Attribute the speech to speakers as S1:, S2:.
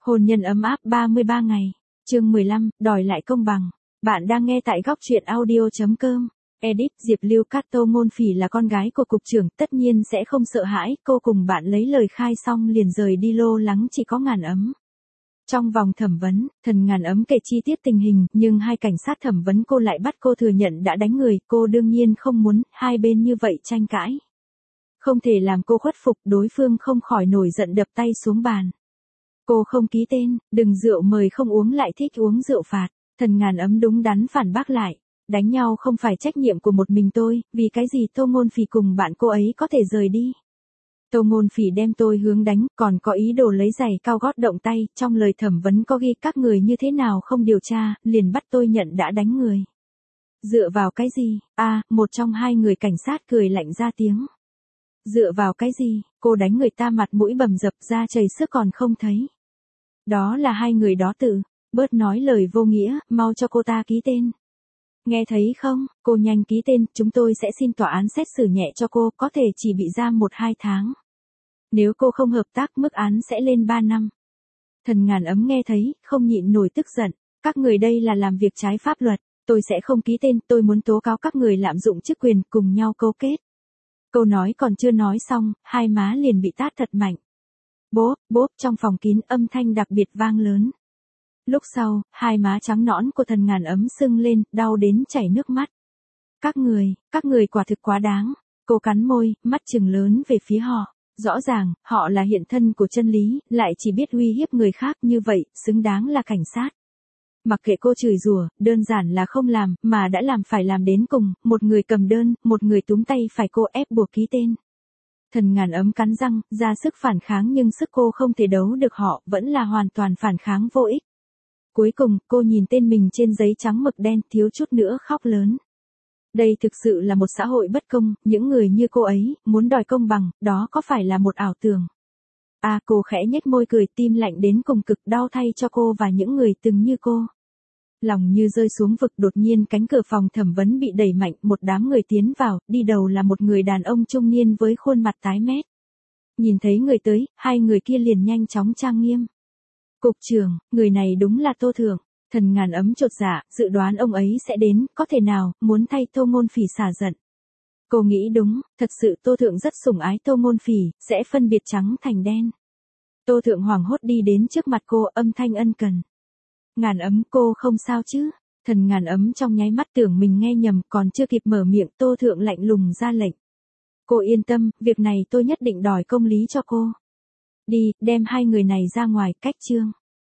S1: Hôn nhân ấm áp 33 ngày. Chương 15, đòi lại công bằng. Bạn đang nghe tại góc truyện audio.com. Edit, Diệp Lưu Cát Tô Ngôn Phỉ là con gái của cục trưởng, tất nhiên sẽ không sợ hãi, cô cùng bạn lấy lời khai xong liền rời đi, lo lắng chỉ có Ngàn Ấm. Trong vòng thẩm vấn, thần Ngàn Ấm kể chi tiết tình hình, nhưng hai cảnh sát thẩm vấn cô lại bắt cô thừa nhận đã đánh người, cô đương nhiên không muốn, hai bên như vậy tranh cãi. Không thể làm cô khuất phục, đối phương không khỏi nổi giận đập tay xuống bàn. Cô không ký tên, đừng rượu mời không uống lại thích uống rượu phạt. Thần Ngàn Ấm đúng đắn phản bác lại. Đánh nhau không phải trách nhiệm của một mình tôi, vì cái gì Tô Ngôn Phỉ cùng bạn cô ấy có thể rời đi. Tô Ngôn Phỉ đem tôi hướng đánh, còn có ý đồ lấy giày cao gót động tay, trong lời thẩm vấn có ghi các người như thế nào không điều tra, liền bắt tôi nhận đã đánh người. Dựa vào cái gì? Một trong hai người cảnh sát cười lạnh ra tiếng. Dựa vào cái gì? Cô đánh người ta mặt mũi bầm dập ra chảy sức còn không thấy. Đó là hai người đó tự. Bớt nói lời vô nghĩa, mau cho cô ta ký tên. Nghe thấy không, cô nhanh ký tên, chúng tôi sẽ xin tòa án xét xử nhẹ cho cô, có thể chỉ bị giam 1-2 tháng. Nếu cô không hợp tác, mức án sẽ lên 3 năm. Thần Ngàn Ấm nghe thấy, không nhịn nổi tức giận. Các người đây là làm việc trái pháp luật, tôi sẽ không ký tên, tôi muốn tố cáo các người lạm dụng chức quyền, cùng nhau câu kết. Câu nói còn chưa nói xong, hai má liền bị tát thật mạnh. Bốp, bốp, trong phòng kín âm thanh đặc biệt vang lớn. Lúc sau, hai má trắng nõn của thần Ngàn Ấm sưng lên, đau đến chảy nước mắt. Các người quả thực quá đáng. Cô cắn môi, mắt trừng lớn về phía họ. Rõ ràng, họ là hiện thân của chân lý, lại chỉ biết uy hiếp người khác như vậy, xứng đáng là cảnh sát. Mặc kệ cô chửi rủa, đơn giản là không làm, mà đã làm phải làm đến cùng, một người cầm đơn, một người túm tay phải cô ép buộc ký tên. Thần Ngàn Ấm cắn răng, ra sức phản kháng nhưng sức cô không thể đấu được họ, vẫn là hoàn toàn phản kháng vô ích. Cuối cùng, cô nhìn tên mình trên giấy trắng mực đen, thiếu chút nữa khóc lớn. Đây thực sự là một xã hội bất công, những người như cô ấy, muốn đòi công bằng, đó có phải là một ảo tưởng. Cô khẽ nhếch môi cười, tim lạnh đến cùng cực, đau thay cho cô và những người từng như cô. Lòng như rơi xuống vực, đột nhiên cánh cửa phòng thẩm vấn bị đẩy mạnh, một đám người tiến vào, đi đầu là một người đàn ông trung niên với khuôn mặt tái mét. Nhìn thấy người tới, hai người kia liền nhanh chóng trang nghiêm. Cục trưởng, người này đúng là Tô Thượng. Thần Ngàn Ấm chột dạ, dự đoán ông ấy sẽ đến, có thể nào, muốn thay Tô Ngôn Phỉ xả giận. Cô nghĩ đúng, thật sự Tô Thượng rất sủng ái Tô Ngôn Phỉ, sẽ phân biệt trắng thành đen. Tô Thượng hoảng hốt đi đến trước mặt cô, âm thanh ân cần. Ngàn Ấm, cô không sao chứ? Thần Ngàn Ấm trong nháy mắt tưởng mình nghe nhầm, còn chưa kịp mở miệng, Tô Thượng lạnh lùng ra lệnh. Cô yên tâm, việc này tôi nhất định đòi công lý cho cô. Đi, đem hai người này ra ngoài, cách chương.